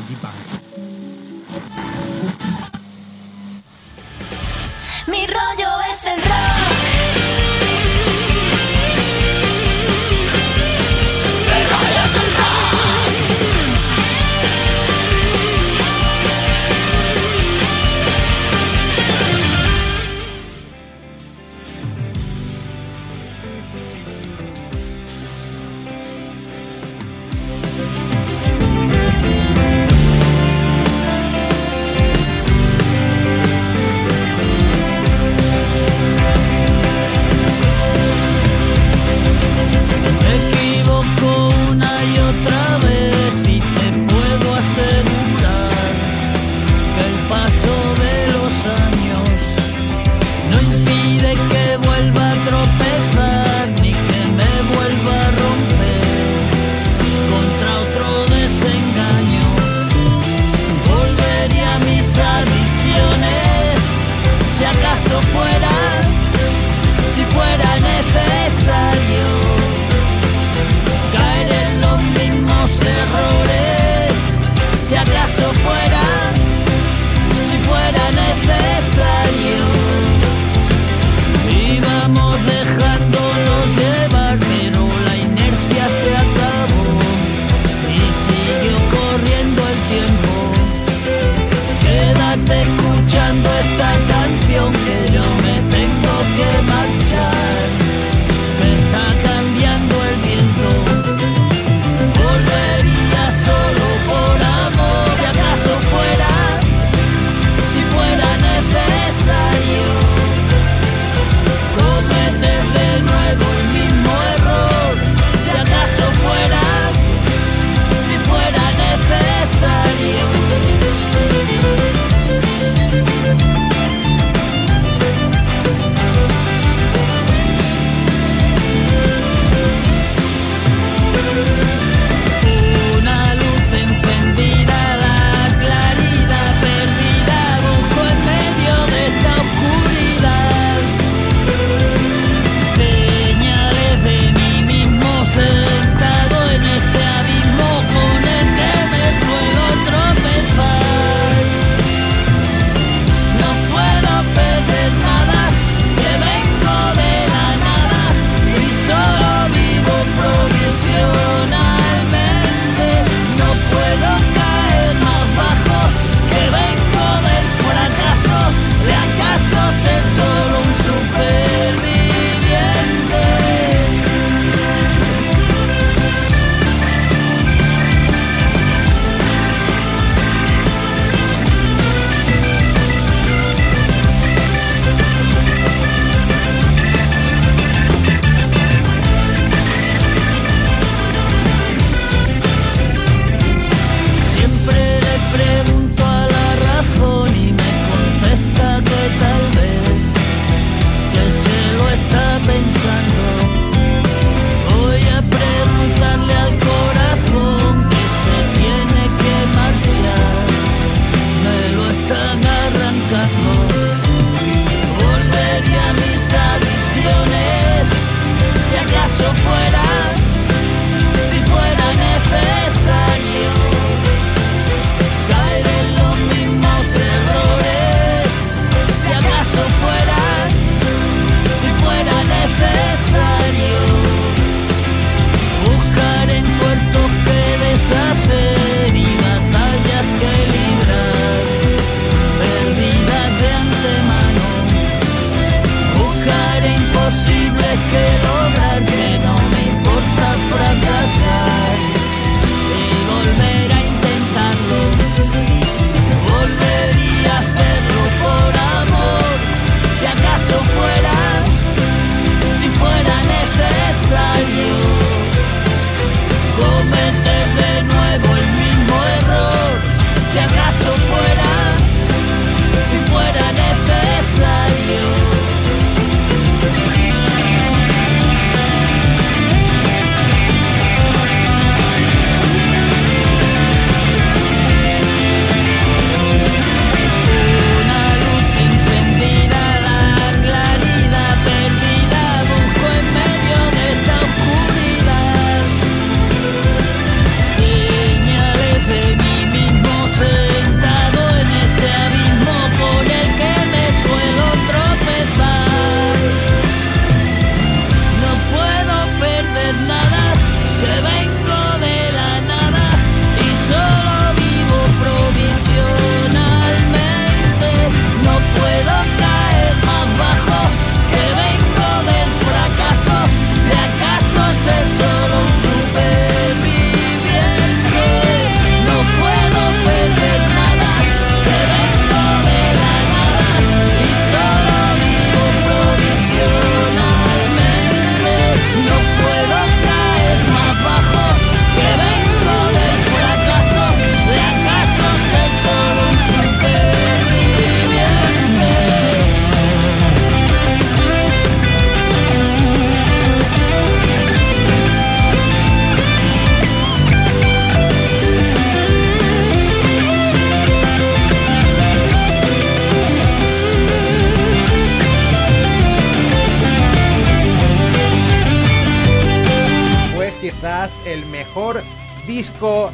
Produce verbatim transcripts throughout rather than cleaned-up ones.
Linkin Park. Mi rollo es el rock. Mi rollo es el rock.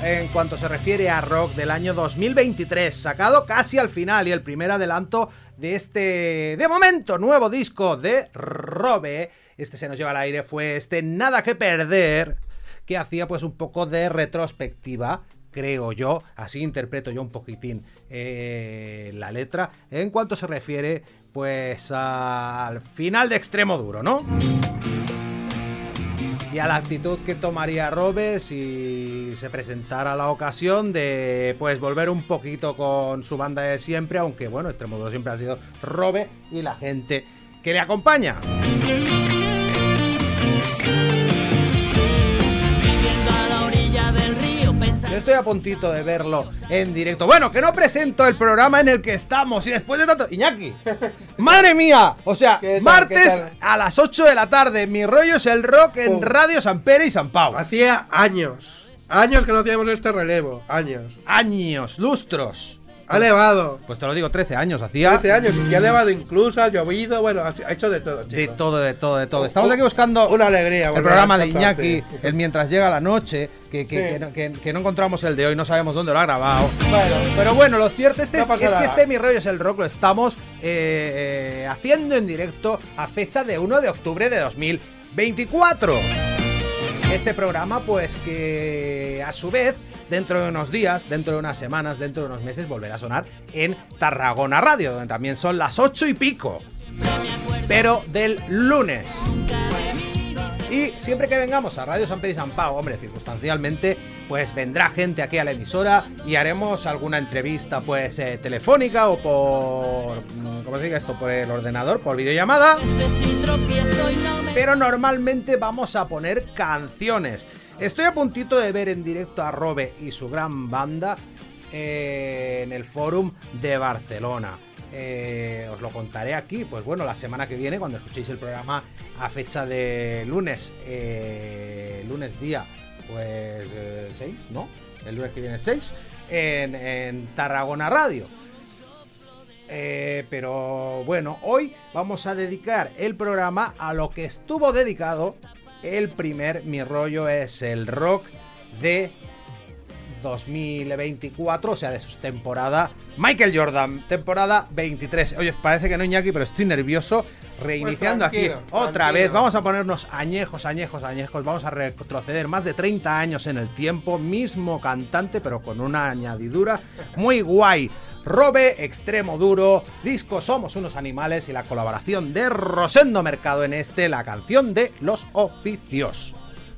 en cuanto se refiere a rock del año dos mil veintitrés, sacado casi al final y el primer adelanto de este, de momento, nuevo disco de Robe. Este se nos lleva al aire, fue este Nada que Perder, que hacía pues un poco de retrospectiva, creo yo, así interpreto yo un poquitín eh, la letra, en cuanto se refiere pues al final de Extremo Duro, ¿no? Y a la actitud que tomaría Robe si se presentara la ocasión de pues volver un poquito con su banda de siempre, aunque bueno, Extremo Duro siempre ha sido Robe y la gente que le acompaña. Yo estoy a puntito de verlo en directo. Bueno, que no presento el programa en el que estamos y después de tanto... Iñaki, ¡madre mía! O sea, ¿Qué tal, martes qué tal? a las ocho de la tarde, Mi Rollo es el Rock en Oh. Radio San Pere y San Pau. Hacía años, años que no hacíamos este relevo, años. Años, lustros. Ha nevado, Pues te lo digo, trece años hacía. trece años, y ha nevado incluso, ha llovido, bueno, ha ha hecho de todo, chicos. De todo, de todo, de todo. Estamos aquí buscando Una alegría. el volver programa a de estar, Iñaki, sí. el Mientras Llega la Noche, que, que, Sí. que, no, que- que no encontramos el de hoy, no sabemos dónde lo ha grabado. Bueno, pero bueno, lo cierto este, No pasa es que nada. este Mi Rollo es el Rock lo estamos eh, eh, haciendo en directo a fecha de uno de octubre de dos mil veinticuatro. Este programa, pues que a su vez, dentro de unos días, dentro de unas semanas, dentro de unos meses, volverá a sonar en Tarragona Radio, donde también son las ocho y pico, pero del lunes. Y siempre que vengamos a Radio San Pere y San Pau, hombre, circunstancialmente, pues vendrá gente aquí a la emisora y haremos alguna entrevista, pues, eh, telefónica o por... ¿cómo se diga esto? Por el ordenador, por videollamada. Pero normalmente vamos a poner canciones. Estoy a puntito de ver en directo a Robe y su gran banda eh, en el Fórum de Barcelona. Eh, os lo contaré aquí, pues bueno, la semana que viene, cuando escuchéis el programa a fecha de lunes, eh, lunes día, pues eh, seis, ¿no? El lunes que viene seis, en, en Tarragona Radio. Eh, pero bueno, hoy vamos a dedicar el programa a lo que estuvo dedicado el primer Mi Rollo es el Rock de dos mil veinticuatro, o sea, de su temporada Michael Jordan, temporada veintitrés. Oye, parece que no, Iñaki, pero estoy nervioso. Reiniciando Pues aquí tranquilo, otra tranquilo. vez, vamos a ponernos añejos, añejos, añejos. Vamos a retroceder más de treinta años en el tiempo. Mismo cantante, pero con una añadidura muy guay. Robe, Extremo Duro, disco Somos unos animales y la colaboración de Rosendo Mercado en este, la canción de Los Oficios.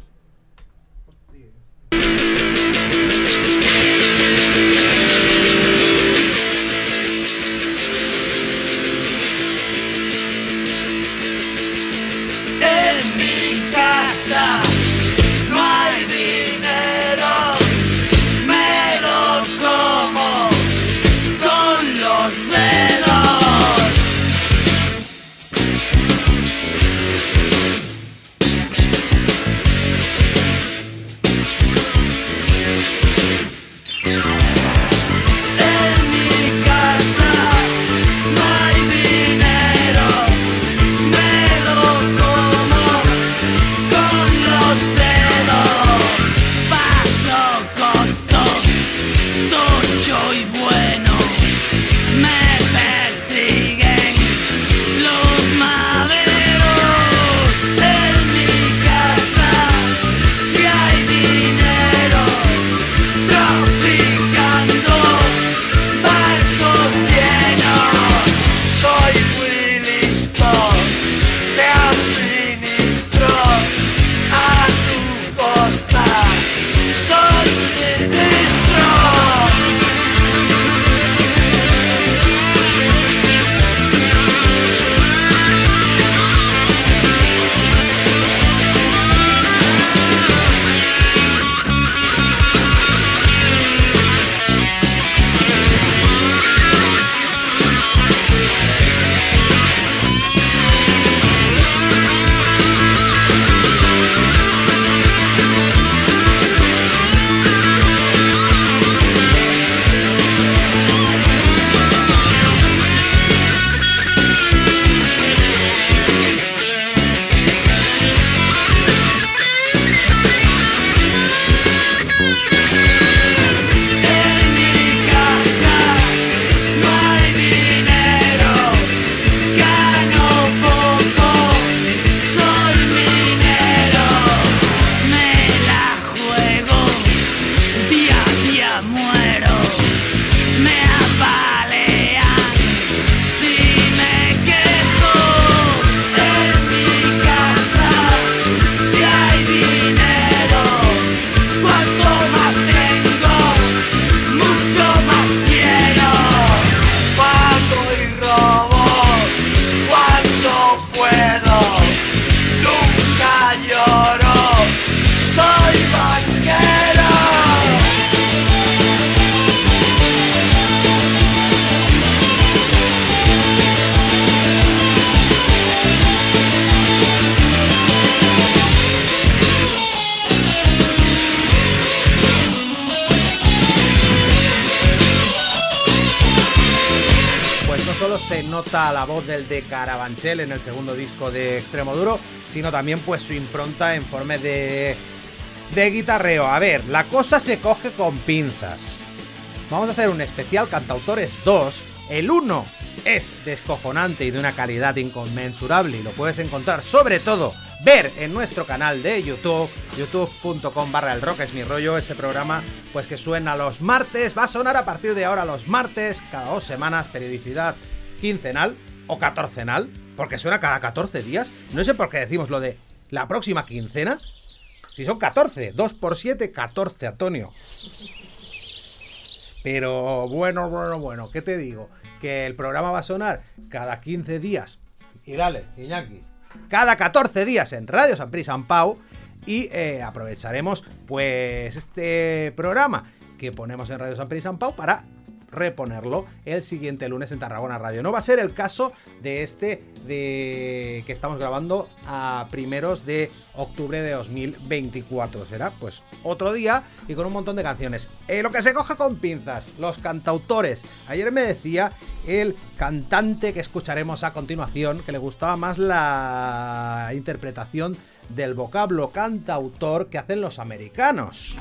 En mi casa no hay dinero, me lo como con los dedos. solo se nota la voz del de Carabanchel en el segundo disco de Extremo Duro, sino también pues su impronta en forma de, de guitarreo. A ver, la cosa se coge con pinzas. Vamos a hacer un especial Cantautores dos. El uno es descojonante y de una calidad inconmensurable y lo puedes encontrar, sobre todo, ver en nuestro canal de YouTube, youtube punto com barra el rock es mi rollo. Este programa, pues que suena los martes, va a sonar a partir de ahora los martes, cada dos semanas, periodicidad quincenal o catorcenal, porque suena cada catorce días. No sé por qué decimos lo de la próxima quincena, si son catorce, dos por siete, catorce, Antonio. Pero bueno, bueno, bueno, ¿qué te digo? Que el programa va a sonar cada quince días. Y dale, Iñaki. Cada catorce días en Radio Sant Pri Sant Pau. Y eh, aprovecharemos pues este programa que ponemos en Radio Sant Pri Sant Pau para reponerlo el siguiente lunes en Tarragona Radio. No va a ser el caso de este de que estamos grabando a primeros de octubre de dos mil veinticuatro. Será pues otro día y con un montón de canciones. Eh, lo que se coja con pinzas, los cantautores. Ayer me decía el cantante que escucharemos a continuación que le gustaba más la interpretación del vocablo cantautor que hacen los americanos.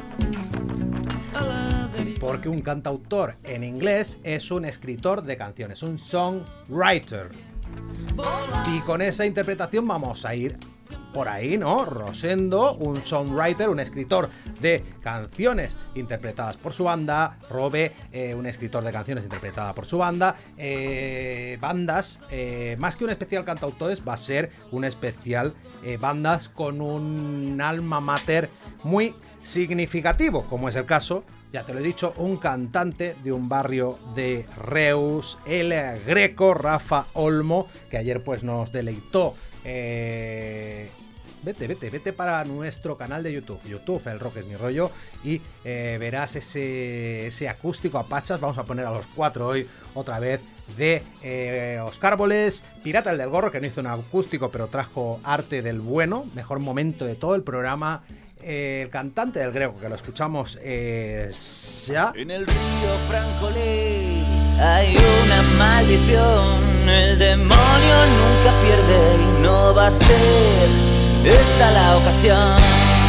Porque un cantautor en inglés es un escritor de canciones, un songwriter. Y con esa interpretación vamos a ir por ahí, ¿no? Rosendo, un songwriter, un escritor de canciones interpretadas por su banda. Robe, eh, un escritor de canciones interpretada por su banda. Eh, bandas, eh, más que un especial cantautores, va a ser un especial eh, bandas con un alma mater muy significativo, como es el caso, ya te lo he dicho, un cantante de un barrio de Reus, el Greco, Rafa Olmo, que ayer pues nos deleitó. Eh... Vete, vete, vete para nuestro canal de YouTube, YouTube, el rock es mi rollo, y eh, verás ese, ese acústico a pachas. Vamos a poner a los cuatro hoy otra vez de eh, Oscar Boles, Pirata el del Gorro, que no hizo un acústico pero trajo arte del bueno, mejor momento de todo el programa. Eh, el cantante del Greco, que lo escuchamos eh, ya. En el río Francolí hay una maldición. El demonio nunca pierde y no va a ser esta la ocasión.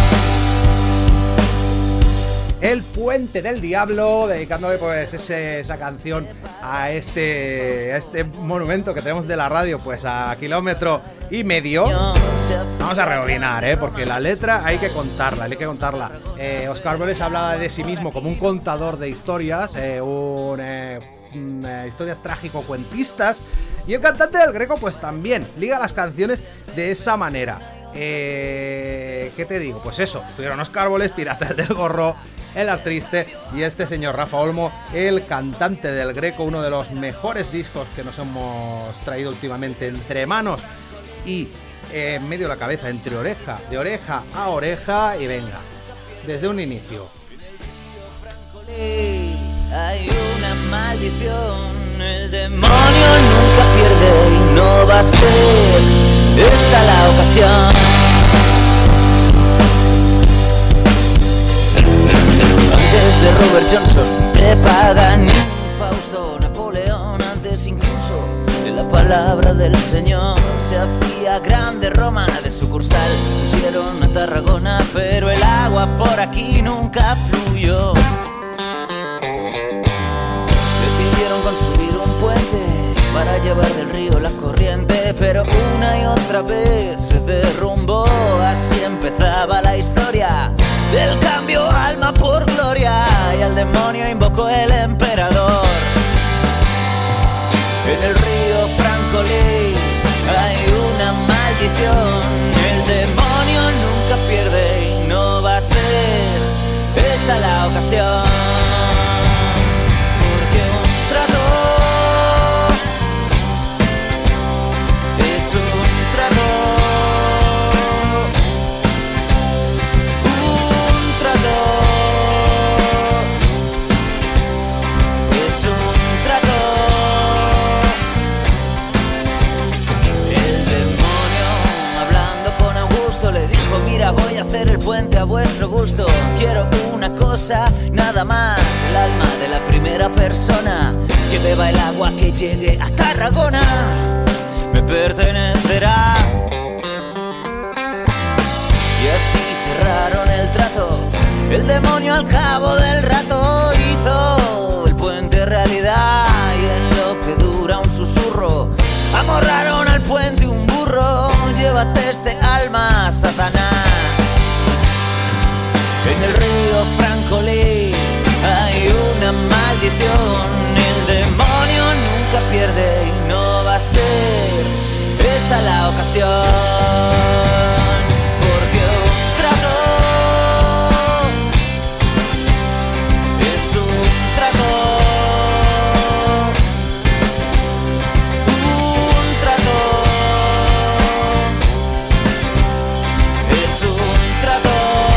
El Puente del Diablo, dedicándole pues ese, esa canción a este, a este monumento que tenemos de la radio, pues a kilómetro y medio. Vamos a rebobinar, ¿eh? Porque la letra hay que contarla, hay que contarla. Eh, Oscar Boles hablaba de sí mismo como un contador de historias, eh, un, eh, un, eh, historias trágico-cuentistas. Y el cantante del Greco pues también liga las canciones de esa manera. Eh, ¿Qué te digo? Pues eso, estuvieron Oscar Boles, Pirata del Gorro, El Artriste y este señor Rafa Olmo, el cantante del Greco, uno de los mejores discos que nos hemos traído últimamente entre manos y eh, en medio de la cabeza, entre oreja, de oreja a oreja. Y venga, desde un inicio. Hay una maldición, el demonio nunca pierde y no va a ser esta la ocasión. Antes de Robert Johnson, de Paganini, Fausto, Napoleón, antes incluso de la palabra del Señor, se hacía grande Roma de sucursal. Pusieron a Tarragona, pero el agua por aquí nunca fluyó. Decidieron construir un puente para llevar del río la corriente, pero una y otra vez se derrumbó. Así empezaba la historia del cambio alma por gloria, y al demonio invocó el emperador. En el río Francolí hay una maldición, el demonio nunca pierde y no va a ser esta la ocasión. Porque un trato es un trato. Mira, voy a hacer el puente a vuestro gusto. Quiero una cosa, nada más, el alma de la primera persona que beba el agua que llegue a Tarragona, me pertenecerá. Y así cerraron el trato, el demonio al cabo del rato hizo el puente realidad, y en lo que dura un susurro amorraron al puente un burro. Llévate este alma, Satanás. En el río Francolí hay una maldición, el demonio nunca pierde y no va a ser esta la ocasión. Porque un trato es un trato, un trato es un trato.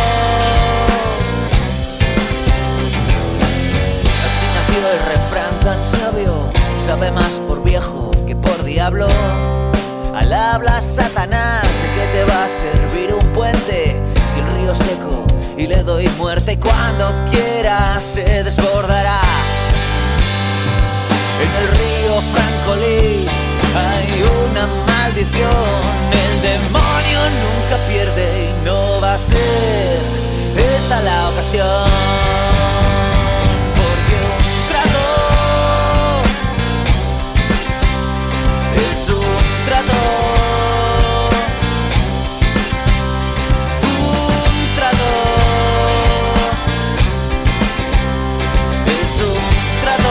Así nació el refrán tan sabio, sabe más por viejo que por diablo. Al habla Satanás de que te va a servir un puente si el río seco y le doy muerte, y cuando quiera se desbordará. En el río Francolí hay una maldición, el demonio nunca pierde y no va a ser esta la ocasión. Porque un trato es un trato, un trato es un trato.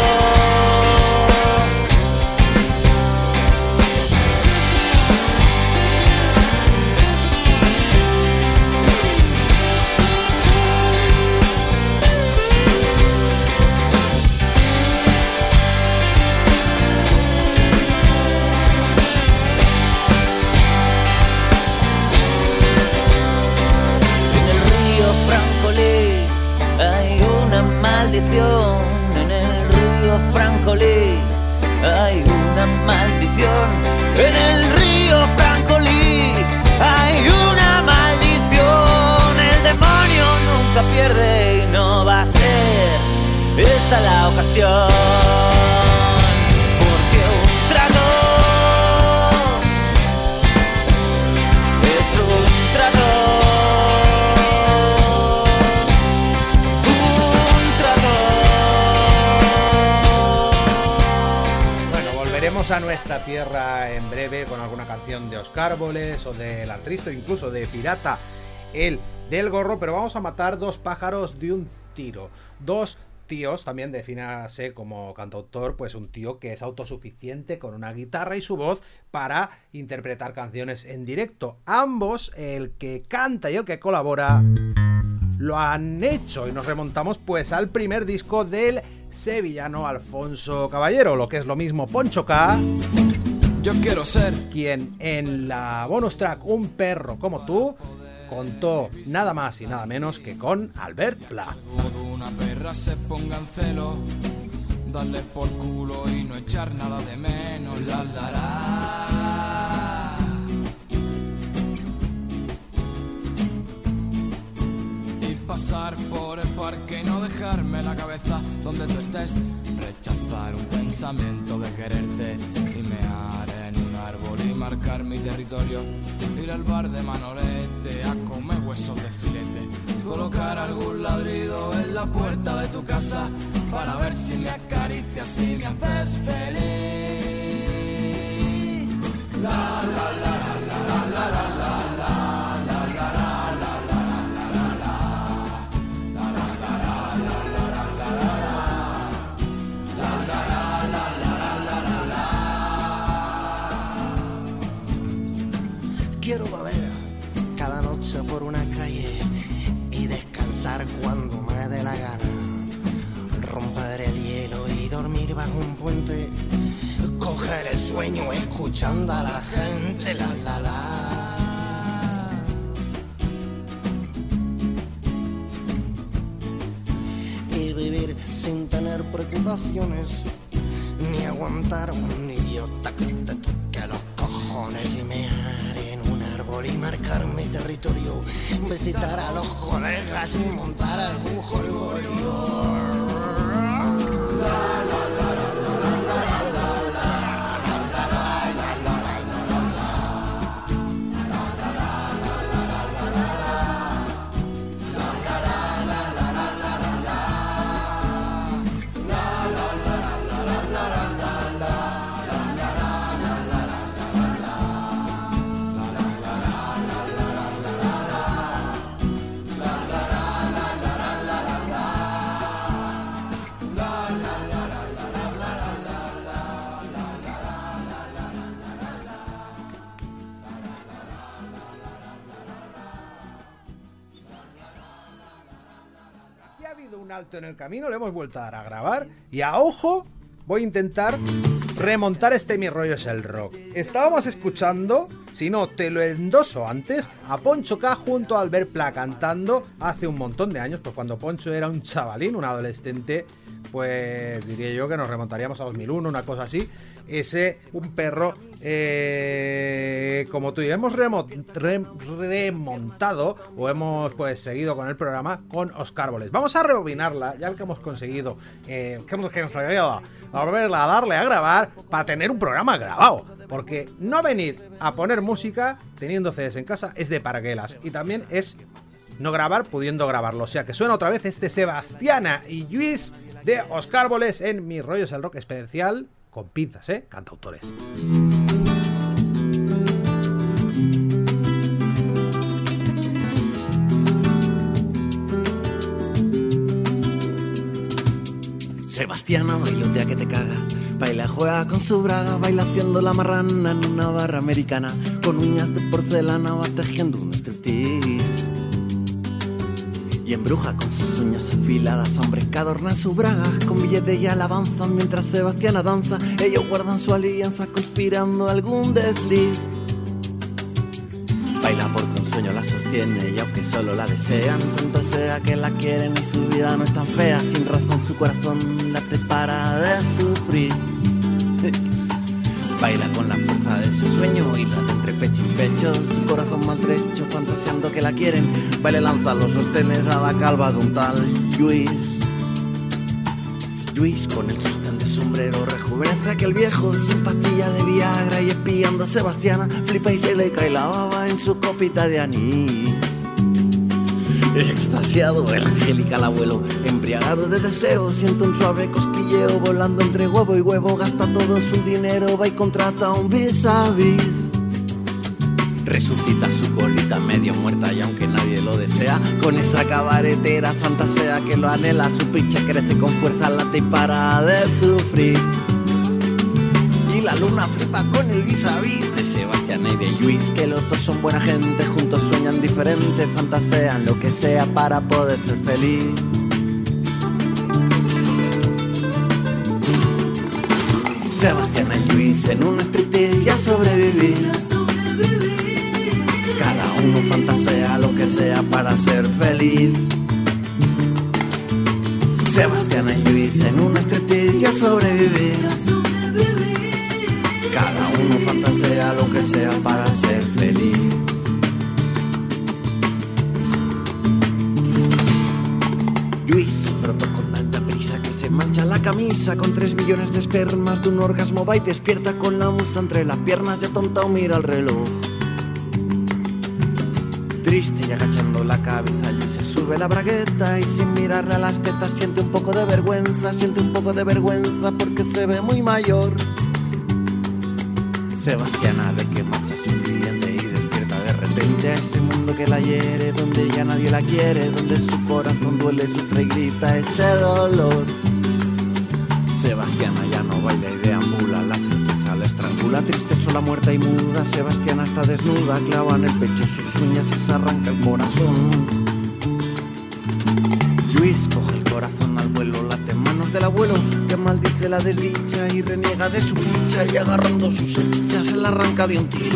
Hay una maldición en el río Francolí, hay una maldición en el río Francolí, hay una maldición, el demonio nunca pierde y no va a ser esta la ocasión. Porque un trato es un trato. A nuestra tierra en breve con alguna canción de Oscar Boles o del artista, incluso de Pirata, el del gorro, pero vamos a matar dos pájaros de un tiro. Dos tíos, también defínase como cantautor, pues un tío que es autosuficiente con una guitarra y su voz para interpretar canciones en directo. Ambos, el que canta y el que colabora, lo han hecho, y nos remontamos pues al primer disco del sevillano Alfonso Caballero, lo que es lo mismo Poncho K. Yo quiero ser quien en la bonus track Un perro como tú contó nada más y nada menos que con Albert Pla. Una perra se ponga en celo, darle por culo y no echar nada de menos. La la la. Pasar por el parque y no dejarme la cabeza donde tú estés, rechazar un pensamiento de quererte y mear en un árbol y marcar mi territorio, ir al bar de Manolete a comer huesos de filete, colocar algún ladrido en la puerta de tu casa para ver si me acaricias y me haces feliz. La la la la la la la la la. Quiero beber cada noche por una calle y descansar cuando me dé la gana, romper el hielo y dormir bajo un puente, coger el sueño escuchando a la gente, la la la. Y vivir sin tener preocupaciones, ni aguantar un idiota que te toque los cojones y mear en un árbol y marcar mi territorio, visitar a los colegas y montar algún jolgorio. La, la, la, la, la, la. alto en el camino, lo hemos vuelto a dar a grabar y a ojo voy a intentar remontar este Mi Rollo es el Rock. Estábamos escuchando, si no te lo endoso antes, a Poncho K junto a Albert Pla cantando hace un montón de años, pues cuando Poncho era un chavalín, un adolescente, pues diría yo que nos remontaríamos a dos mil uno, una cosa así. Ese, un perro, eh, como tú y yo, hemos remo re remontado o hemos pues seguido con el programa con Óscar Boles. Vamos a rebobinarla, ya que hemos conseguido, eh, que hemos conseguido volverla a darle a grabar para tener un programa grabado. Porque no venir a poner música teniendo C Ds en casa es de paraguelas y también es no grabar pudiendo grabarlo. O sea que suena otra vez este Sebastiana y Lluís de Óscar Boles en Mi Rollo es el Rock especial con pinzas, ¿eh? Cantautores. Sebastiana bailotea que te cagas, baila, juega con su braga, baila haciendo la marrana en una barra americana, con uñas de porcelana va tejiendo un striptease. Y embruja con sus uñas afiladas a hombres que adornan su braga con billetes y alabanza. Mientras Sebastiana danza, ellos guardan su alianza conspirando algún desliz. Baila porque un sueño la sostiene y aunque solo la desean, fantasea que la quieren y su vida no es tan fea. Sin razón su corazón la prepara de sufrir. Baila con la fuerza de su sueño y la de entre pecho y pecho, su corazón maltrecho fantaseando que la quieren. Baila lanza los sostenes a la calva de un tal Lluís. Lluís con el sostén de sombrero rejuvenece que el viejo sin pastilla de Viagra y espiando a Sebastiana flipa y se le cae la baba en su copita de anís. Extasiado el angelical abuelo, embriagado de deseo, siente un suave cosquilleo volando entre huevo y huevo, gasta todo su dinero, va y contrata un vis a vis. Resucita su colita medio muerta y aunque nadie lo desea, con esa cabaretera fantasea que lo anhela, su picha crece con fuerza, late y para de sufrir. Y la luna flipa con el vis a vis de Sebastiana y de Lluís, que los dos son buena gente, juntos sueñan diferente, fantasean lo que sea para poder ser feliz. Sebastiana y Lluís en un striptease y a sobrevivir. Cada uno fantasea lo que sea para ser feliz. Sebastiana y Lluís en un striptease y a sobrevivir. Cada uno fantasea lo que sea para ser feliz. Lluís se frotó con tanta prisa que se mancha la camisa, con tres millones de espermas de un orgasmo va y despierta con la musa entre las piernas, ya tontao mira el reloj. Triste y agachando la cabeza, Lluís se sube la bragueta y sin mirarle a las tetas siente un poco de vergüenza, siente un poco de vergüenza porque se ve muy mayor. Sebastiana ve que marcha su cliente y despierta de repente a ese mundo que la hiere, donde ya nadie la quiere, donde su corazón duele, sufre y grita ese dolor. Sebastiana ya no baila y deambula, la certeza la estrangula, triste, sola, muerta y muda. Sebastiana está desnuda, clava en el pecho sus uñas y se arranca el corazón. Lluís coge el corazón al vuelo, late en manos del abuelo, que maldice la desdicha y reniega de su ficha, y agarrando sus salchichas se la arranca de un tiro.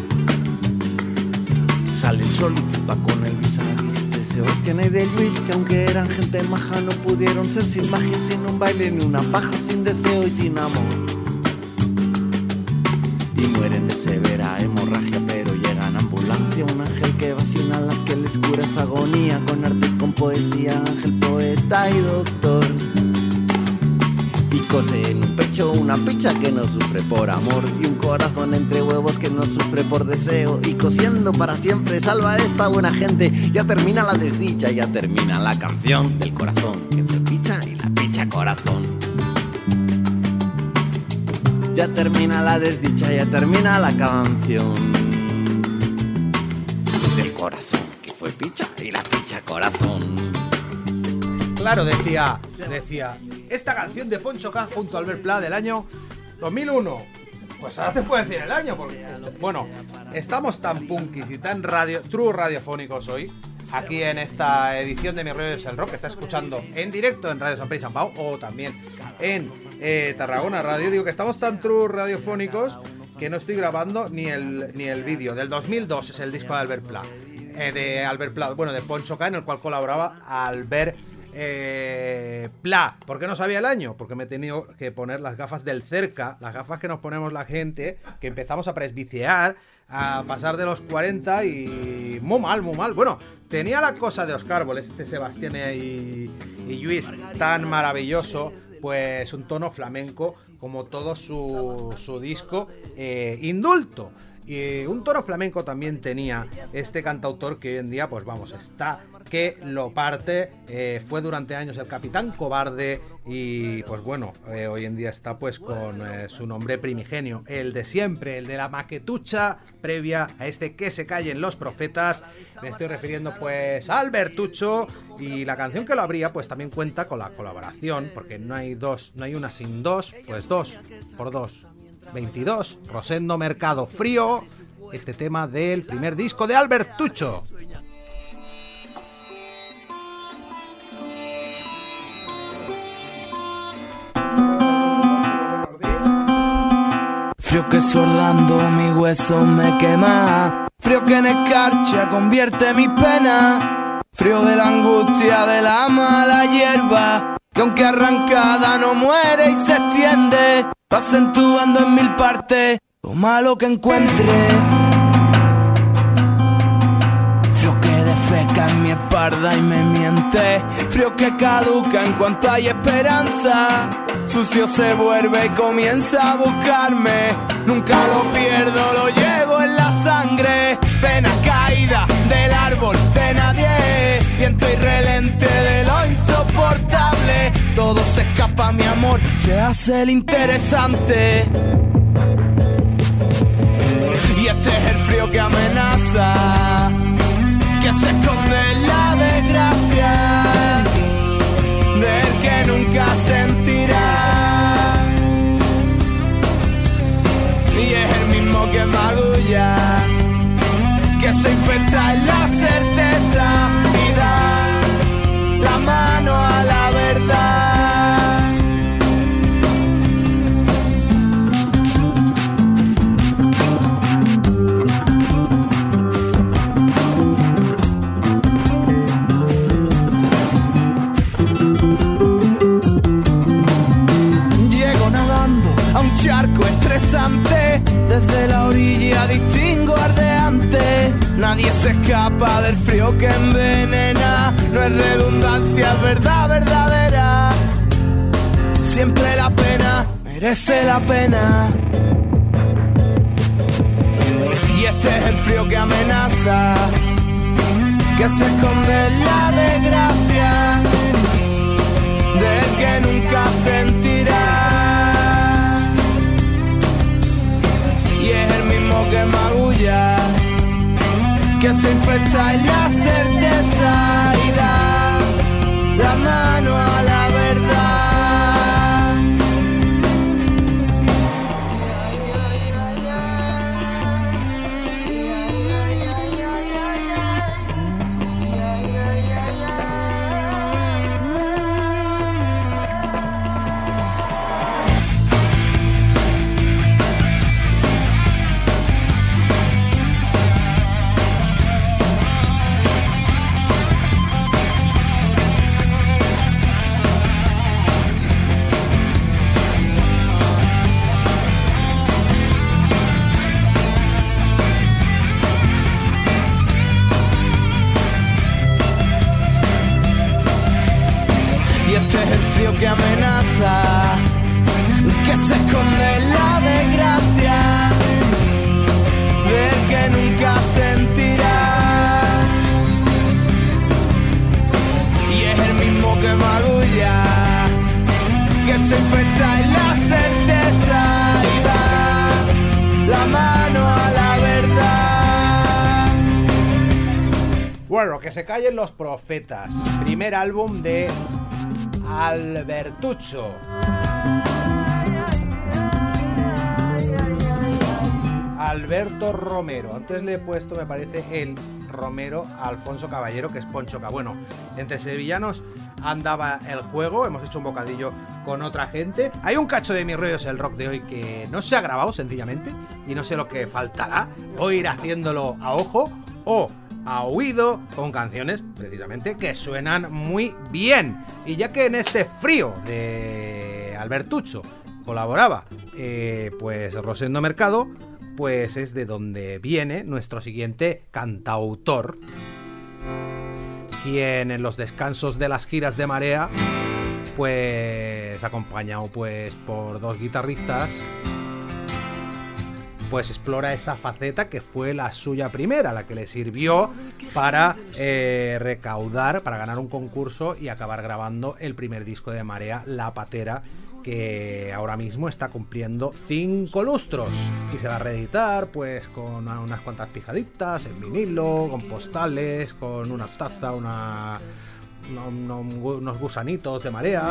Sale el sol y flipa con el vis a vis de Sebastiana y de Lluís, que aunque eran gente maja no pudieron ser sin magia, sin un baile ni una paja, sin deseo y sin amor. Y mueren de severa hemorragia, pero llegan a ambulancia, un ángel que va sin alas, que les cura esa agonía, con arte y con poesía, ángel, poeta y doctor. Y cose en un pecho una picha que no sufre por amor, y un corazón entre huevos que no sufre por deseo, y cosiendo para siempre salva a esta buena gente. Ya termina la desdicha, ya termina la canción del corazón que fue picha y la picha corazón. Ya termina la desdicha, ya termina la canción del corazón que fue picha y la picha corazón. Claro, decía, decía, esta canción de Poncho K junto a Albert Pla del año dos mil uno. Pues ahora te puedo decir el año, porque, bueno, estamos tan punkis y tan radio, true radiofónicos hoy, aquí en esta edición de Mi Rollo es el Rock, que está escuchando en directo en Radio San Pere y San Pau o también en eh, Tarragona Radio. Digo que estamos tan true radiofónicos que no estoy grabando ni el, ni el vídeo. Del dos mil dos es el disco de Albert Pla, eh, de Albert Pla, bueno, de Poncho K, en el cual colaboraba Albert eh, Pla. ¿Por qué no sabía el año? Porque me he tenido que poner las gafas del cerca, las gafas que nos ponemos la gente, que empezamos a presbiciar, a pasar de los cuarenta y muy mal, muy mal. Bueno, tenía la cosa de Oscar Boles, este Sebastián y, y Luis, tan maravilloso, pues un tono flamenco como todo su, su disco eh, Indulto. Y un tono flamenco también tenía este cantautor que hoy en día, pues vamos, está que lo parte. Eh, fue durante años el Capitán Cobarde y pues bueno, eh, hoy en día está pues con eh, su nombre primigenio, el de siempre, el de la maquetucha previa a este Que se callen los profetas. Me estoy refiriendo pues a Albertucho, y la canción que lo abría pues también cuenta con la colaboración, porque no hay dos, no hay una sin dos, pues dos por dos. veintidós, Rosendo Mercado Frío, este tema del primer disco de Albertucho. Frío que sordando mi hueso me quema, frío que en escarcha convierte mi pena, frío de la angustia de la mala hierba, que aunque arrancada no muere y se extiende, va acentuando en mil partes lo malo que encuentre. Frío que defeca en mi espalda y me miente, frío que caduca en cuanto hay esperanza, sucio se vuelve y comienza a buscarme, nunca lo pierdo, lo llevo en la sangre, pena caída del árbol de nadie, viento irrelente de lo insoportable, todo se escapa, mi amor, se hace el interesante. Y este es el frío que amenaza, que se esconde en la desgracia del que nunca sentirá, y es el mismo que magulla, que se infecta en la certeza y da la mano a la verdad. Llego nadando a un charco estresante, desde la orilla distingo ardeante, nadie se escapa del frío que envenena, no es redundancia, es verdad verdadera, siempre la pena merece la pena. Y este es el frío que amenaza, que se esconde en la desgracia del que nunca sentirá, y es el mismo que magulla, que se infecta en la certeza y da la mano a la verdad. Que amenaza, que se esconde en la desgracia del que nunca sentirá, y es el mismo que magulla, que se infecta en la certeza y da la mano a la verdad. Bueno, que se callen los profetas, primer álbum de Albertucho. Alberto Romero. Antes le he puesto, me parece, el Romero a Alfonso Caballero, que es Ponchoca. Bueno, entre sevillanos andaba el juego. Hemos hecho un bocadillo con otra gente. Hay un cacho de Mi Rollo es el Rock de hoy que no se ha grabado, sencillamente, y no sé lo que faltará. O ir haciéndolo a ojo o a oído, con canciones, precisamente, que suenan muy bien. Y ya que en este frío de Albertucho colaboraba, eh, pues Rosendo Mercado, pues es de donde viene nuestro siguiente cantautor, quien en los descansos de las giras de Marea, pues acompañado pues por dos guitarristas, pues explora esa faceta que fue la suya primera, la que le sirvió para eh, recaudar, para ganar un concurso y acabar grabando el primer disco de Marea, La Patera, que ahora mismo está cumpliendo cinco lustros y se va a reeditar pues con unas cuantas pijaditas en vinilo, con postales, con una taza, una, una, unos gusanitos de Marea,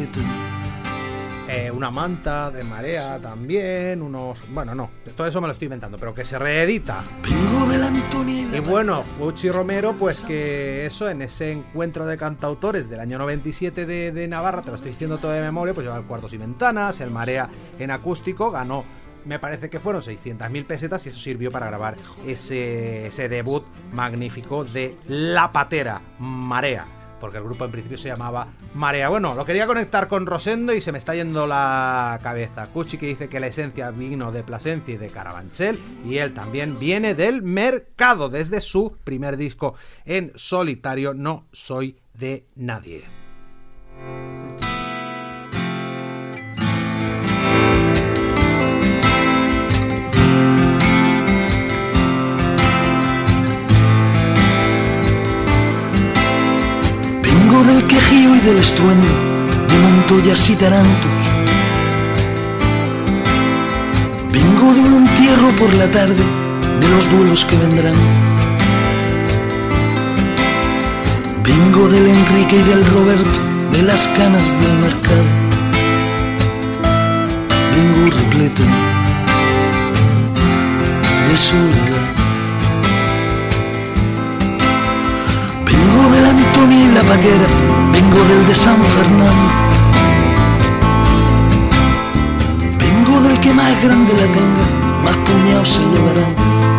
eh, una manta de Marea también, unos... bueno, no, todo eso me lo estoy inventando, pero que se reedita. Y bueno, Puchi Romero, pues que eso, en ese encuentro de cantautores del año noventa y siete de, de Navarra, te lo estoy diciendo todo de memoria, pues lleva el Cuartos y Ventanas, el Marea en acústico, ganó, me parece que fueron seiscientas mil pesetas, y eso sirvió para grabar ese, ese debut magnífico de La Patera, Marea, porque el grupo en principio se llamaba Marea. Bueno, lo quería conectar con Rosendo y se me está yendo la cabeza. Cuchi, que dice que la esencia vino de Plasencia y de Carabanchel, y él también viene del mercado, desde su primer disco en solitario, No Soy de Nadie. Del quejío y del estruendo de montoyas y tarantos. Vengo de un entierro por la tarde, de los duelos que vendrán. Vengo del Enrique y del Roberto, de las canas del mercado. Vengo repleto de soledad. Vengo del Antonio y la Paquera, vengo del de San Fernando. Vengo del que más grande la tenga, más puñados se llevarán.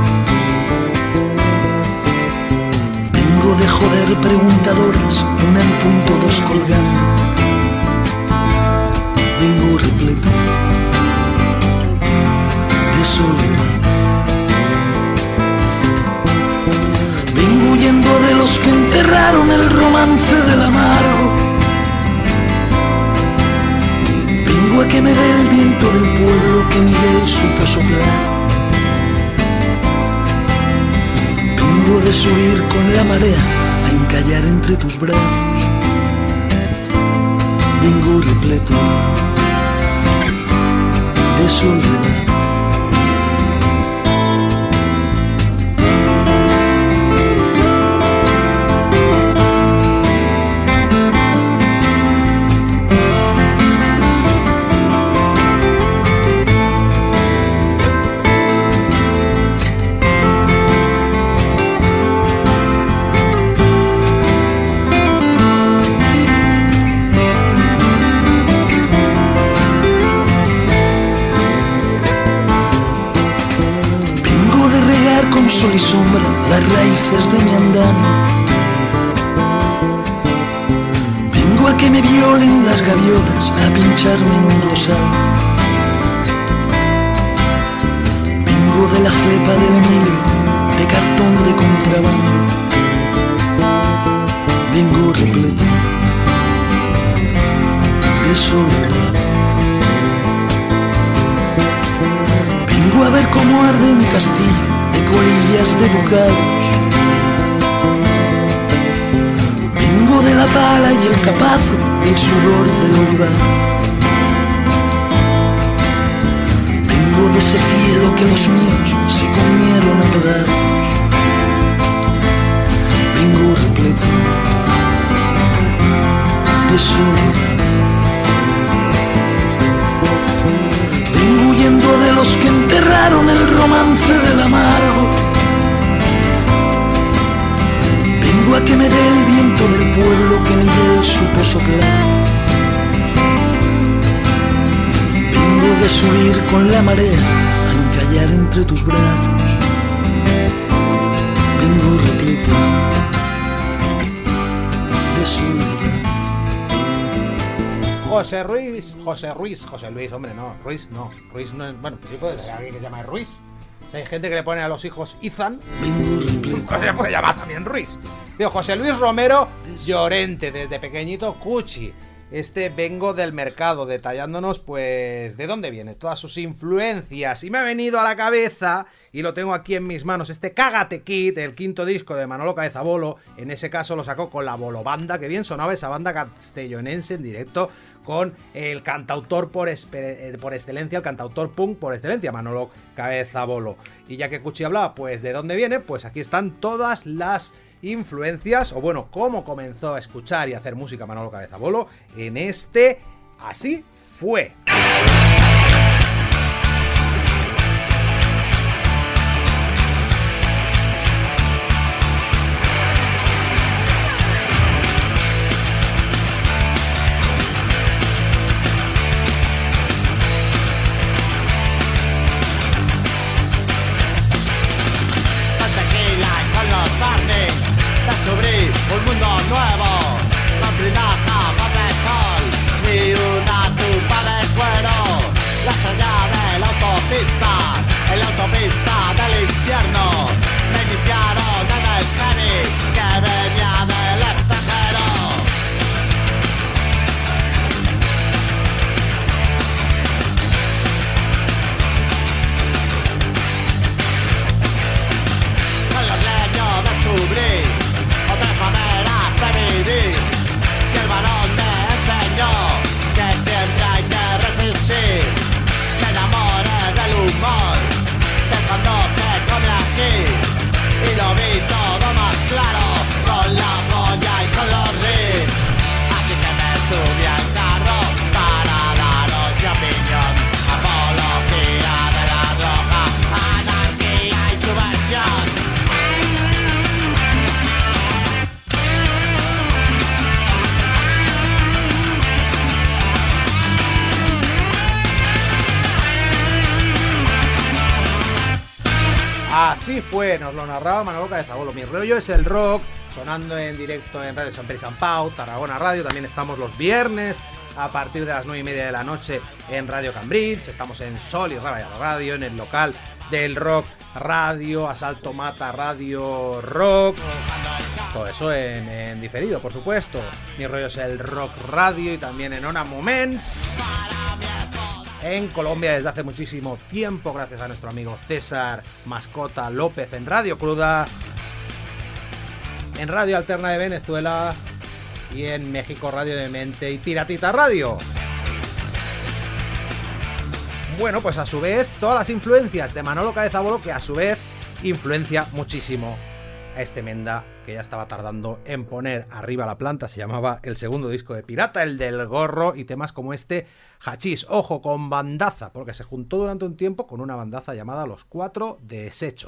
Vengo de joder preguntadores, una en punto, dos colgando. Vengo repleto de soledad. Vengo huyendo de los que enterraron el romance del amargo. Vengo a que me dé el viento del pueblo que Miguel supo soplar. Vengo de subir con la marea a encallar entre tus brazos. Vengo repleto de soledad. Con sol y sombra las raíces de mi andamio. Vengo a que me violen las gaviotas, a pincharme en un rosal. Vengo de la cepa del Emilio, de cartón de contrabando. Vengo repleto de soledad. Vengo a ver cómo arde mi castillo de colillas de ducados. Vengo de la pala y el capazo, el sudor del olivar. Vengo de ese cielo que los míos se comieron a pedazos. Vengo repleto de soledad. Vengo huyendo de los que enterraron el romance del amargo. Vengo a que me dé el viento del pueblo que Miguel supo soplar. Vengo de subir con la marea a encallar entre tus brazos. Vengo repleto de soledad. José Ruiz, José Ruiz, José Luis, hombre, no, Ruiz no, Ruiz no es, bueno, pues sí puede ser alguien que se llama Ruiz. Si hay gente que le pone a los hijos Izan, pues se puede llamar también Ruiz. Digo, José Luis Romero Llorente, desde pequeñito Cuchi. Este Vengo del Mercado, detallándonos, pues, de dónde viene, todas sus influencias. Y me ha venido a la cabeza, y lo tengo aquí en mis manos, este Cágate Kid, el quinto disco de Manolo Cabeza Bolo. En ese caso lo sacó con la Bolo Banda, que bien sonaba esa banda castellonense en directo, con el cantautor por, por excelencia, el cantautor punk por excelencia, Manolo Cabeza Bolo. Y ya que Cuchi hablaba, pues, ¿de dónde viene? Pues aquí están todas las influencias, o bueno, cómo comenzó a escuchar y hacer música Manolo Cabeza Bolo en este Así Fue. Descubrí un mundo nuevo, con brillas gafas de sol y una chupa de cuero. La estrella de la autopista, en la autopista del infierno. Me limpiaron en el geni que venía del extranjero. Con los leños descubrí otras maneras de vivir, y el varón me enseñó que siempre hay que resistir. Me enamoré del humor, de cuando se come aquí, y lo vi todo más claro, con la polla y con los riffs. Así que me subí al carro para daros mi opinión. Apología de la droga, anarquía y subversión. Así fue, nos lo narraba Manolo Cabeza Bolo. Mi rollo es el rock, sonando en directo en Radio San Pedro y San Pau, Tarragona Radio. También estamos los viernes a partir de las nueve y media de la noche en Radio Cambrils. Estamos en Sol y Radio Radio, en el local del Rock Radio, Asalto Mata Radio Rock. Todo eso en, en diferido, por supuesto. Mi rollo es el Rock Radio y también en Ona Moments. En Colombia desde hace muchísimo tiempo, gracias a nuestro amigo César Mascota López en Radio Cruda, en Radio Alterna de Venezuela y en México Radio de Mente y Piratita Radio. Bueno, pues a su vez, todas las influencias de Manolo Cabeza Bolo, que a su vez influencia muchísimo a este Menda, que ya estaba tardando en poner arriba la planta. Se llamaba el segundo disco de Pirata, el del gorro, y temas como este, Hachís. Ojo, con bandaza, porque se juntó durante un tiempo con una bandaza llamada Los Cuatro Desechos.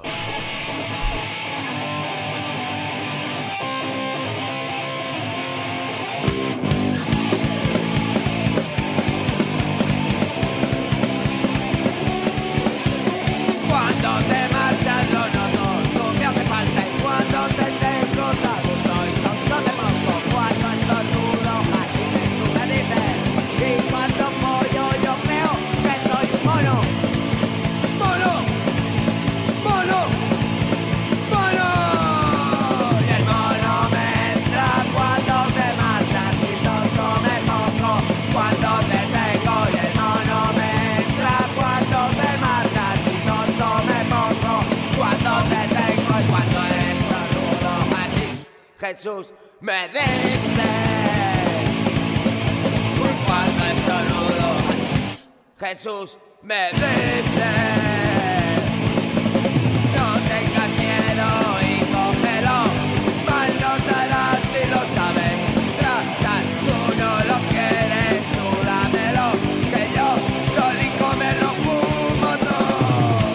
Cuando te marchas lo noto, tú me hace falta, y cuando te tengo dado soy tonto de moco. Cuando estornudo Hachís tú me dices, y cuando pollo yo creo que soy un mono. Mono, mono, mono. Y el mono me entra cuando te marchas y tonto me pongo. Cuando te tengo y el mono me entra cuando te marchas y tonto me pongo. Cuando te tengo y cuando estornudo Hachís, Jesús me dice. Cuando estornudo Hachís, Jesús me dice. No tengas miedo y cógelo, mal no te harás si lo sabes tratar. Tú no lo quieres, tú dámelo, que yo solí comerlo fumo todo.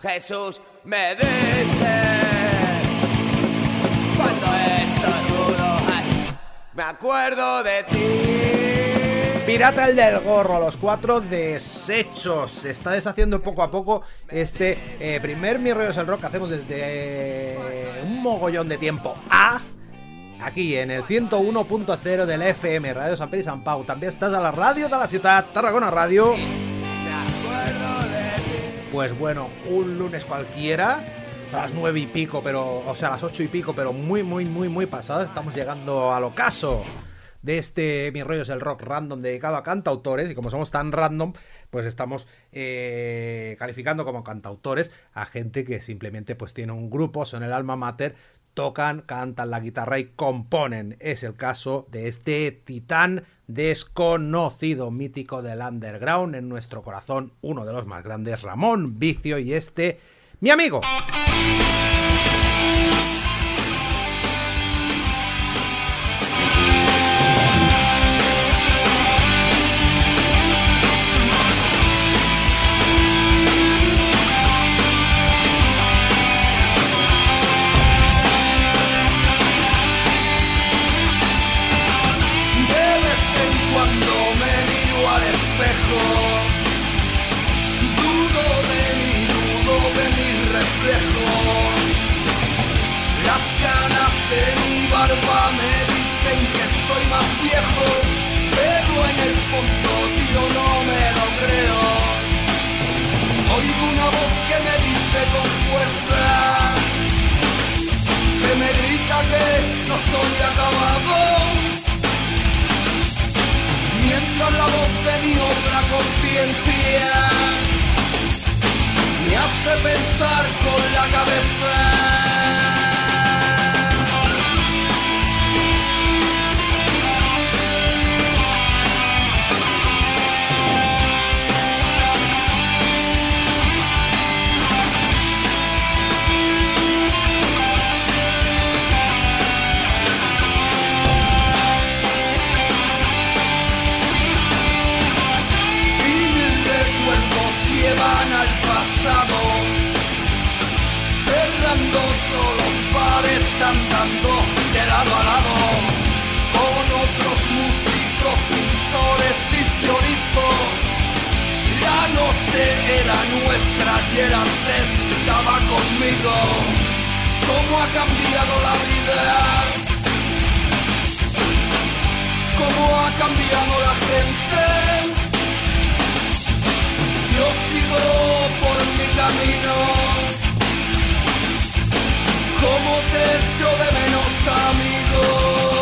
Jesús me dice cuando estornudo, ay, me acuerdo de ti. Pirata el del gorro, los cuatro deshechos. Se está deshaciendo poco a poco este eh, primer Mi Rollo es el Rock que hacemos desde eh, un mogollón de tiempo a... Aquí en el ciento uno punto cero del F M, Radio Sant Pere i Sant Pau. També estàs a la ràdio de la ciutat, Tarragona Ràdio. Pues bueno, un lunes cualquiera, a las nueve y pico, pero, o sea, a las ocho y pico, pero muy, muy, muy, muy pasadas. Estamos llegando al ocaso de este Mi Rollo es el Rock random dedicado a cantautores. Y como somos tan random, pues estamos eh, calificando como cantautores a gente que simplemente pues tiene un grupo, son el alma mater, tocan, cantan la guitarra y componen. Es el caso de este titán desconocido, mítico del underground, en nuestro corazón uno de los más grandes, Ramón Vicio, y este, mi amigo. Las canas de mi barba me dicen que estoy más viejo, pero en el fondo yo no me lo creo. Oigo una voz que me dice con fuerza, que me grita que no estoy acabado, mientras la voz de mi otra conciencia me hace pensar con la cabeza. Y mis recuerdos llevan al pasado, cerrando todos los bares, andando de lado a lado, con otros músicos, pintores y chorizos. La noche era nuestra y el arte estaba conmigo. ¿Cómo ha cambiado la vida? ¿Cómo ha cambiado la gente? Yo sigo por mi camino. ¿Cómo te echo de menos, amigo?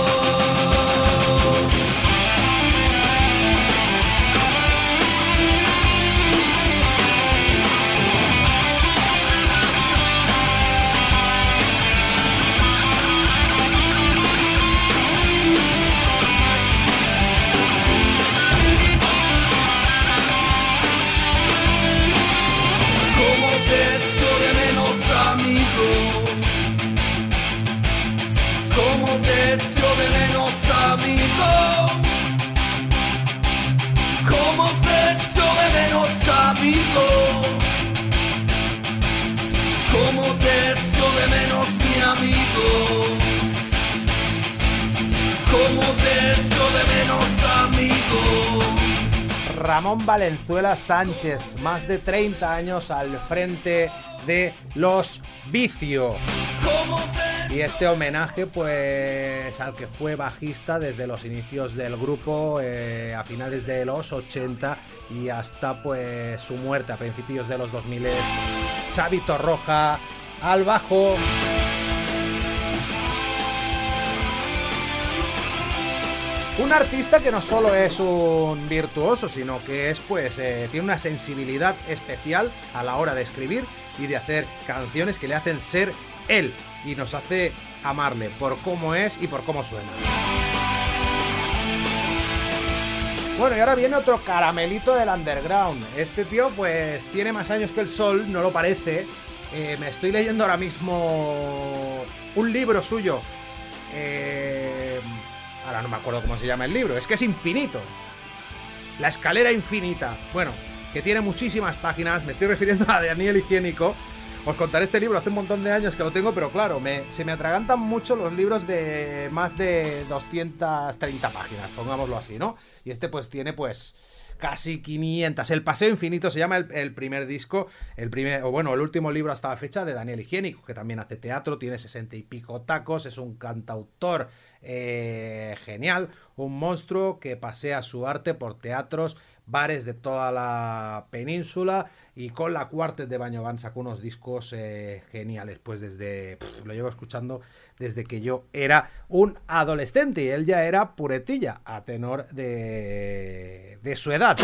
¿Cómo te echo de menos, amigo? ¿Cómo te echo de menos, amigo? ¿Cómo te echo de menos, amigo? ¿Cómo te echo de menos, mi amigo? ¿Cómo te echo de menos, amigo? Ramón Valenzuela Sánchez, más de treinta años al frente de Los Vicio. Y este homenaje pues al que fue bajista desde los inicios del grupo eh, a finales de los ochenta y hasta pues su muerte a principios de los dos mil. Xavi Torroja al bajo. Un artista que no solo es un virtuoso, sino que es pues eh, tiene una sensibilidad especial a la hora de escribir y de hacer canciones que le hacen ser él y nos hace amarle por cómo es y por cómo suena. Bueno, y ahora viene otro caramelito del underground. Este tío pues tiene más años que el sol, no lo parece. Eh, me estoy leyendo ahora mismo un libro suyo. Eh... Ahora no me acuerdo cómo se llama el libro. Es que es infinito. La escalera infinita. Bueno, que tiene muchísimas páginas. Me estoy refiriendo a Daniel Higiénico. os contaré este libro, hace un montón de años que lo tengo, pero claro, me, se me atragantan mucho los libros de más de doscientas treinta páginas, pongámoslo así, ¿no? Y este pues tiene pues casi quinientas. El Paseo Infinito se llama el, el primer disco, el primer, o bueno, el último libro hasta la fecha de Daniel Higiénico, que también hace teatro, tiene sesenta y pico tacos, es un cantautor eh, genial, un monstruo que pasea su arte por teatros, bares de toda la península, y con la Quartet de Bañovan sacó unos discos eh, geniales, pues desde, pff, lo llevo escuchando desde que yo era un adolescente, y él ya era puretilla, a tenor de, de su edad.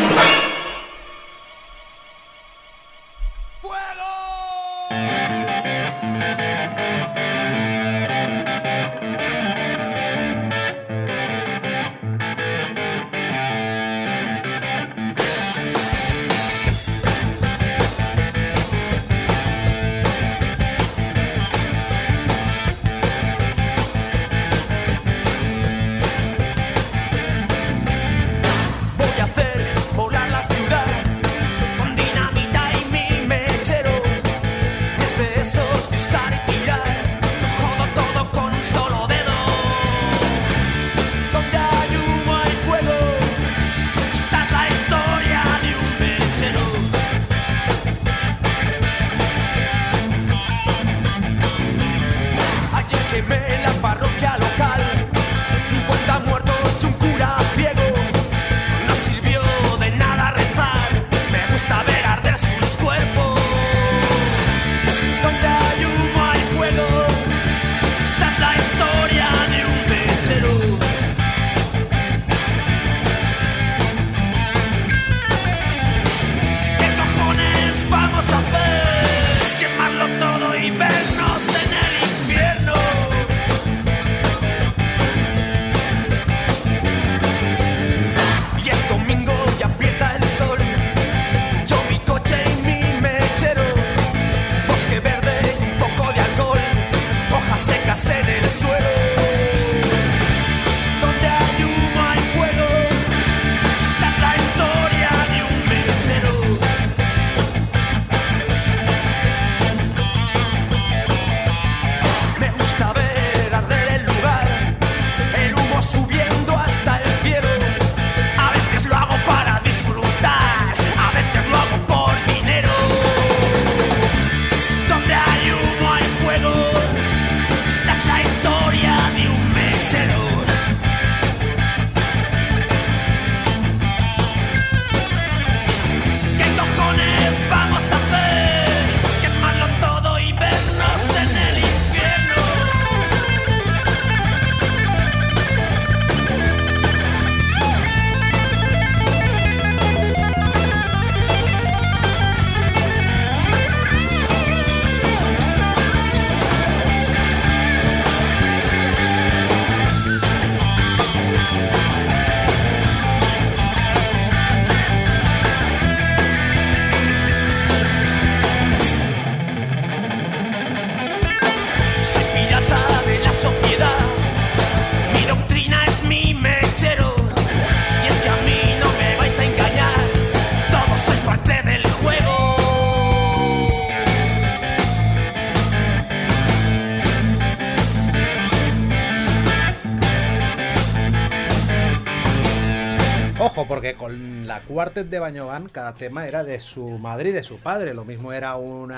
Porque con la Quartet de Bañovan cada tema era de su madre y de su padre. Lo mismo era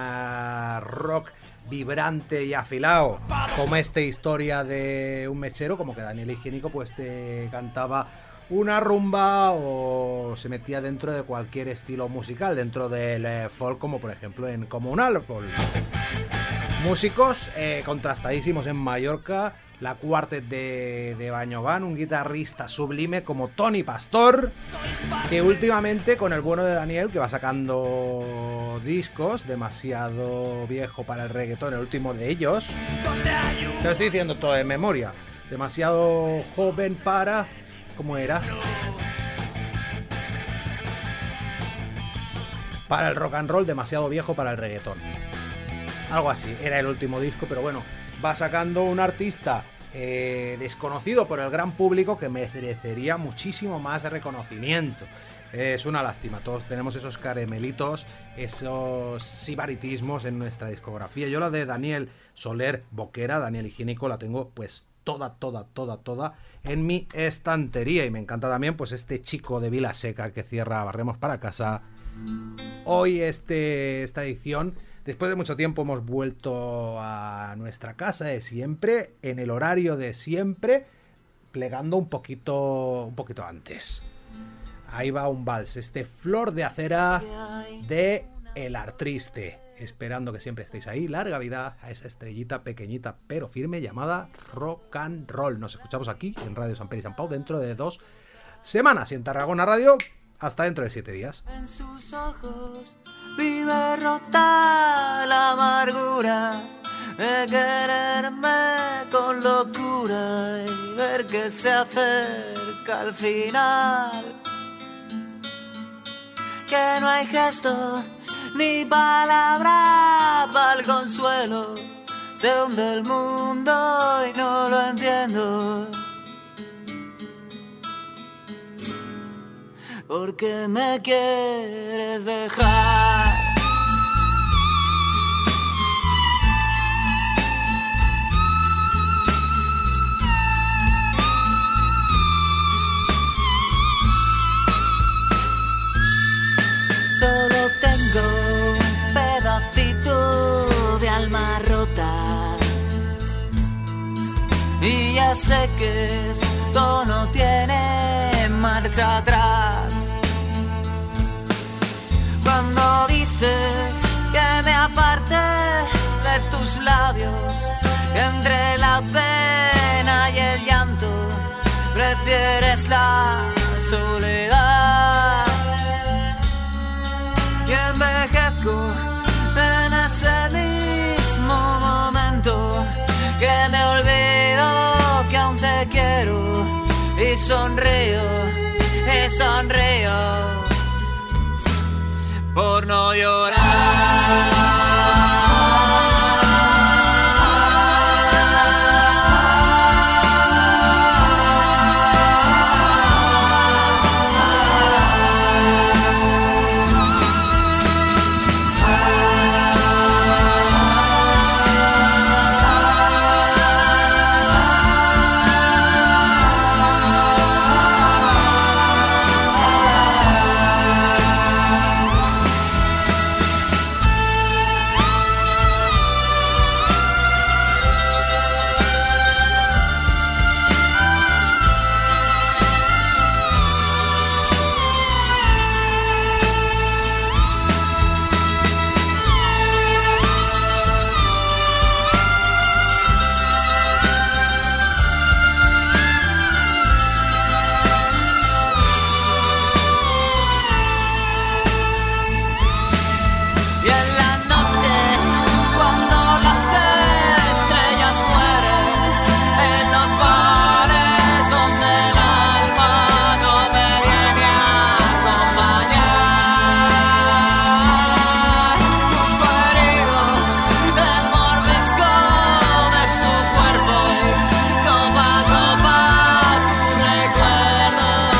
una rock vibrante y afilado como esta historia de un mechero, como que Daniel Higiénico pues te cantaba una rumba o se metía dentro de cualquier estilo musical, dentro del eh, folk, como por ejemplo en Como un árbol. Músicos eh, contrastadísimos en Mallorca, la Quartet de, de Bañovan, un guitarrista sublime como Toni Pastor, que últimamente con el bueno de Daniel, que va sacando discos, demasiado viejo para el reggaetón, el último de ellos, te lo estoy diciendo todo de memoria, demasiado joven para... ¿Cómo era? Para el rock and roll, demasiado viejo para el reggaetón. Algo así, era el último disco, pero bueno, va sacando un artista eh, desconocido por el gran público que merecería muchísimo más reconocimiento. Es una lástima, todos tenemos esos caramelitos, esos sibaritismos en nuestra discografía. Yo la de Daniel Soler Boquera, Daniel Higiénico, la tengo pues toda, toda, toda, toda en mi estantería. Y me encanta también pues este chico de Vilaseca que cierra Barremos para casa. Hoy este, esta edición, después de mucho tiempo hemos vuelto a nuestra casa de siempre, en el horario de siempre, plegando un poquito, un poquito antes. Ahí va un vals, este Flor de Acera de El Artriste. Esperando que siempre estéis ahí. Larga vida a esa estrellita pequeñita pero firme llamada Rock and Roll. Nos escuchamos aquí en Radio San Pedro y San Pau dentro de dos semanas. Y en Tarragona Radio hasta dentro de siete días. En sus ojos vive rota la amargura de quererme con locura y ver que se acerca al final. Que no hay gesto ni palabra para el consuelo. Se hunde el mundo y no lo entiendo. ¿Por qué me quieres dejar? Solo tengo un pedacito de alma rota y ya sé que esto no tiene marcha atrás. Cuando dices que me aparte de tus labios, que entre la pena y el llanto prefieres la soledad. Y envejezco en ese mismo momento que me olvido que aún te quiero y sonrío, y sonrío por no llorar.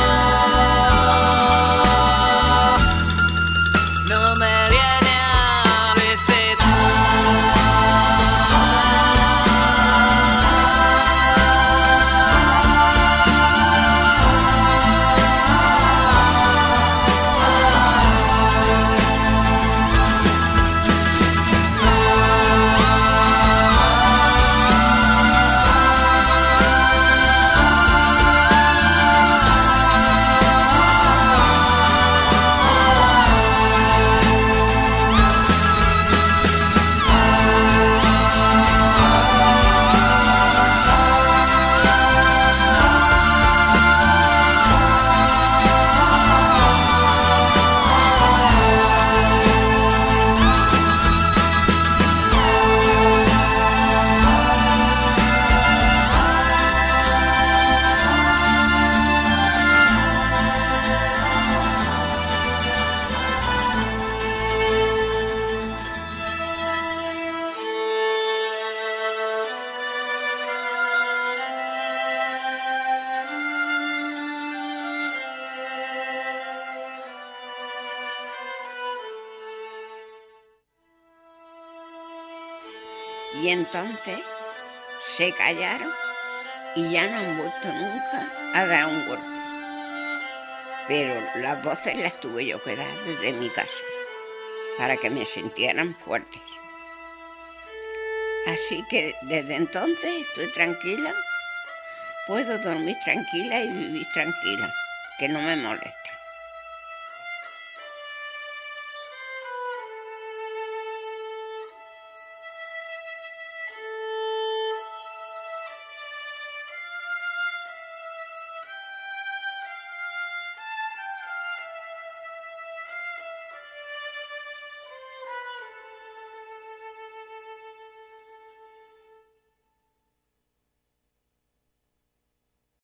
No me viene a Y entonces se callaron y ya no han vuelto nunca a dar un golpe. Pero las voces las tuve yo que dar desde mi casa, para que me sintieran fuertes. Así que desde entonces estoy tranquila, puedo dormir tranquila y vivir tranquila, que no me molesta.